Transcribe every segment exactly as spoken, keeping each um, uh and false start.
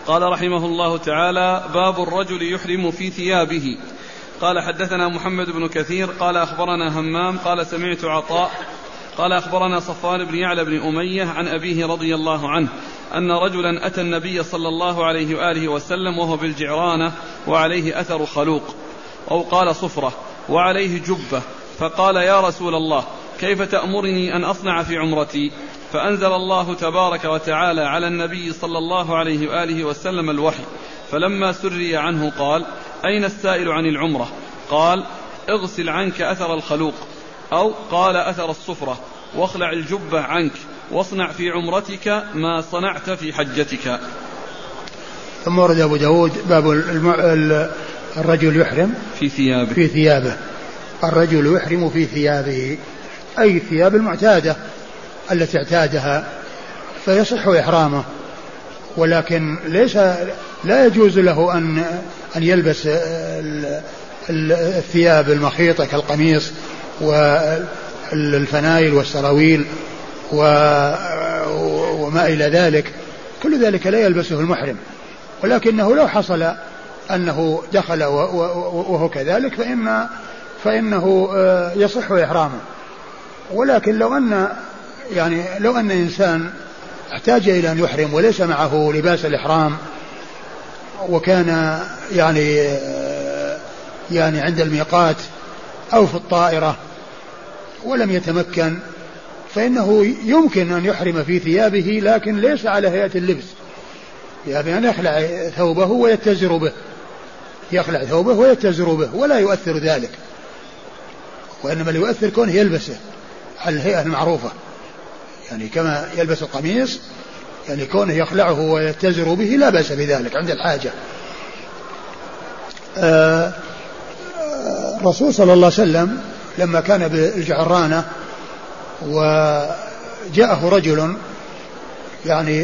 قال رحمه الله تعالى: باب الرجل يحرم في ثيابه. قال: حدثنا محمد بن كثير قال أخبرنا همام قال سمعت عطاء قال أخبرنا صفوان بن يعلى بن أمية عن أبيه رضي الله عنه أن رجلا أتى النبي صلى الله عليه وآله وسلم وهو بالجعرانة وعليه أثر خلوق أو قال صفرة وعليه جبة، فقال: يا رسول الله، كيف تأمرني أن أصنع في عمرتي؟ فأنزل الله تبارك وتعالى على النبي صلى الله عليه وآله وسلم الوحي، فلما سري عنه قال: أين السائل عن العمرة؟ قال: اغسل عنك أثر الخلوق، أو قال أثر الصفرة، واخلع الجبة عنك، واصنع في عمرتك ما صنعت في حجتك. ثم ورد أبو داود باب الرجل يحرم في ثيابه. في ثيابه الرجل يحرم في ثيابه أي الثياب المعتادة التي اعتادها، فيصح إحرامه، ولكن ليس لا يجوز له أن أن يلبس الثياب المخيطة كالقميص والفنايل والسراويل وما إلى ذلك، كل ذلك لا يلبسه المحرم، ولكنه لو حصل أنه دخل وهو كذلك فإن فإنه يصح إحرامه. ولكن لو أن يعني لو أن إنسان احتاج إلى أن يحرم وليس معه لباس الإحرام، وكان يعني يعني عند الميقات أو في الطائرة ولم يتمكن، فإنه يمكن أن يحرم في ثيابه، لكن ليس على هيئة اللبس، يعني أن يخلع ثوبه ويتزر به يخلع ثوبه ويتزر به ولا يؤثر ذلك، وإنما اللي يؤثر كونه يلبسه على الهيئة المعروفة، يعني كما يلبس القميص، يعني كونه يخلعه ويتزر به لا بأس بذلك عند الحاجة. الرسول صلى الله عليه وسلم لما كان بالجعرانة وجاءه رجل يعني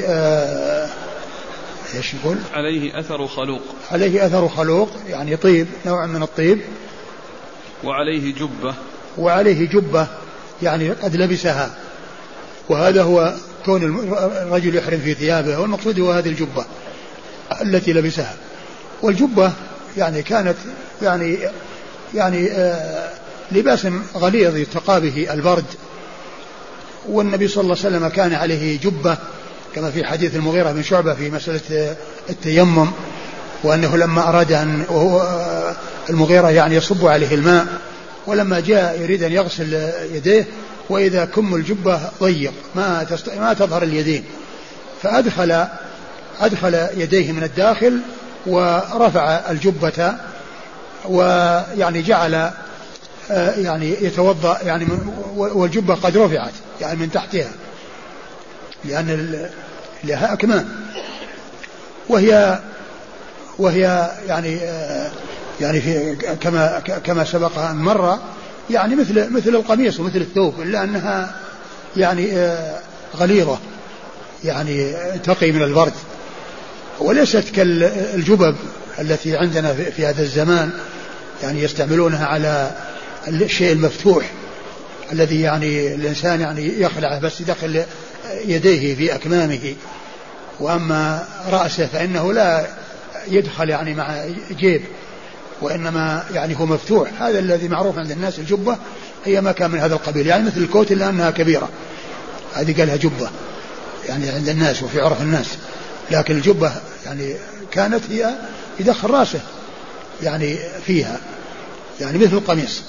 ايش يقول؟ عليه أثر خلوق عليه أثر خلوق يعني طيب، نوع من الطيب، وعليه جبة وعليه جبة يعني قد لبسها، وهذا هو كون الرجل يحرم في ثيابه، والمقصود هو هذه الجبة التي لبسها. والجبة يعني كانت يعني يعني آه لباس غليظ يتقى به البرد، والنبي صلى الله عليه وسلم كان عليه جبة كما في حديث المغيرة بن شعبة في مسألة التيمم، وأنه لما أراد أن وهو المغيرة يعني يصب عليه الماء، ولما جاء يريد أن يغسل يديه وإذا كم الجبة ضيق ما تست... ما تظهر اليدين، فأدخل أدخل يديه من الداخل ورفع الجبة، ويعني جعل يعني يتوضأ يعني والجبة قد رفعت يعني من تحتها، لأن لها أكمام، وهي وهي يعني يعني في كما كما سبق أن مر يعني مثل مثل القميص ومثل الثوب، إلا أنها يعني غليظة يعني تقي من البرد، وليست كالجبب التي عندنا في هذا الزمان يعني يستعملونها على الشيء المفتوح الذي يعني الإنسان يعني يخلعه بس يدخل يديه في أكمامه، وأما رأسه فإنه لا يدخل يعني مع جيب، وإنما يعني هو مفتوح. هذا الذي معروف عند الناس الجبة هي ما كان من هذا القبيل، يعني مثل الكوت إلا أنها كبيرة، هذه قالها جبة يعني عند الناس وفي عرف الناس، لكن الجبة يعني كانت هي يدخل رأسه يعني فيها يعني مثل القميص.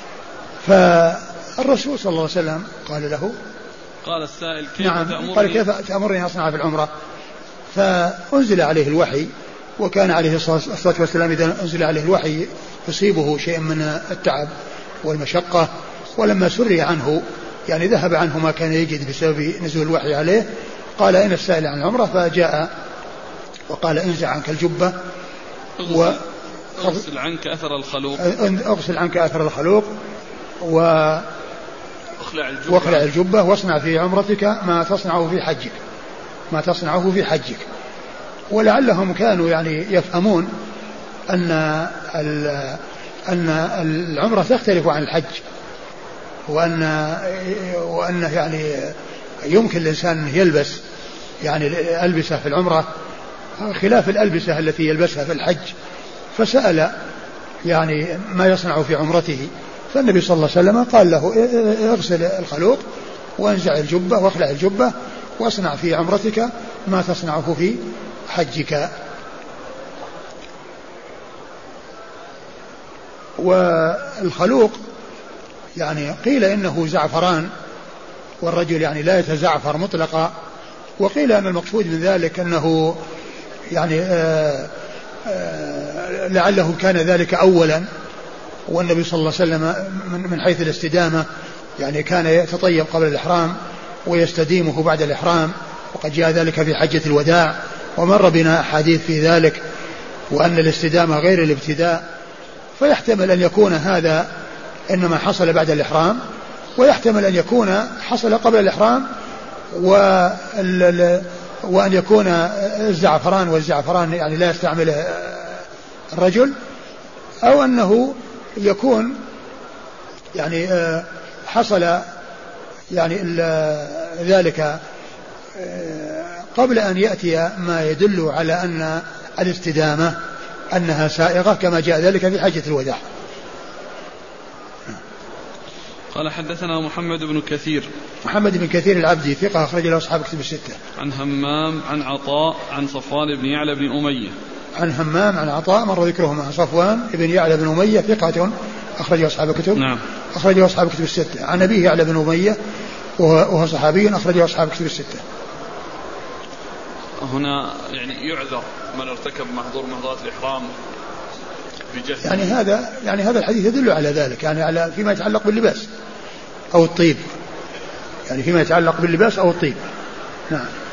فالرسول صلى الله عليه وسلم قال له قال السائل كيف نعم تأمرني قال كيف تأمرني أصنع في العمرة؟ فأنزل عليه الوحي، وكان عليه الصلاة والسلام إذا أنزل عليه الوحي يصيبه شيء من التعب والمشقة، ولما سري عنه يعني ذهب عنه ما كان يجد بسبب نزول الوحي عليه، قال إن السائل عن العمرة، فجاء وقال انزع عنك الجبة واغسل عنك أثر الخلوق اغسل عنك أثر الخلوق و واخلع الجبة واصنع في عمرتك ما تصنعه في حجك ما تصنعه في حجك. ولعلهم كانوا يعني يفهمون أن أن العمرة تختلف عن الحج، وأن وأنه يعني يمكن الإنسان يلبس يعني ألبسه في العمرة خلاف الألبسة التي يلبسها في الحج، فسأل يعني ما يصنع في عمرته، فالنبي صلى الله عليه وسلم قال له اغسل الخلوق وانزع الجبة واخلع الجبة واصنع في عمرتك ما تصنعه في حجك. والخلوق يعني قيل إنه زعفران، والرجل يعني لا يتزعفر مطلقا، وقيل أن المقصود من ذلك أنه يعني آآ آآ لعله كان ذلك أولا، والنبي صلى الله عليه وسلم من حيث الاستدامة يعني كان يتطيب قبل الإحرام ويستديمه بعد الإحرام، وقد جاء ذلك في حجة الوداع ومر بنا أحاديث في ذلك، وأن الاستدامة غير الابتداء، فيحتمل أن يكون هذا إنما حصل بعد الإحرام، ويحتمل أن يكون حصل قبل الإحرام، وأن يكون الزعفران والزعفران يعني لا يستعمله الرجل، أو أنه يكون يعني حصل يعني ذلك قبل أن يأتي ما يدل على أن الاستدامة أنها سائغة، كما جاء ذلك في حجة الوداع. قال حدثنا محمد بن كثير. محمد بن كثير العبدي ثقة أخرج له أصحاب كتب الستة. عن همام عن عطاء عن صفوان بن يعلى بن أمية. عن همام عن عطاء مر ذكرهما. عن صفوان بن يعلى بن أمية ثقة أخرج أصحاب كتب. نعم. أخرج أصحاب كتب الستة. عن أبيه يعلى بن أمية وهو صحابي أخرج أصحاب كتب الستة. هنا يعني يعذر من ارتكب محظور محظورات الإحرام بجهل. يعني هذا يعني هذا الحديث يدل على ذلك، يعني على فيما يتعلق باللباس أو الطيب، يعني فيما يتعلق باللباس أو الطيب. نعم.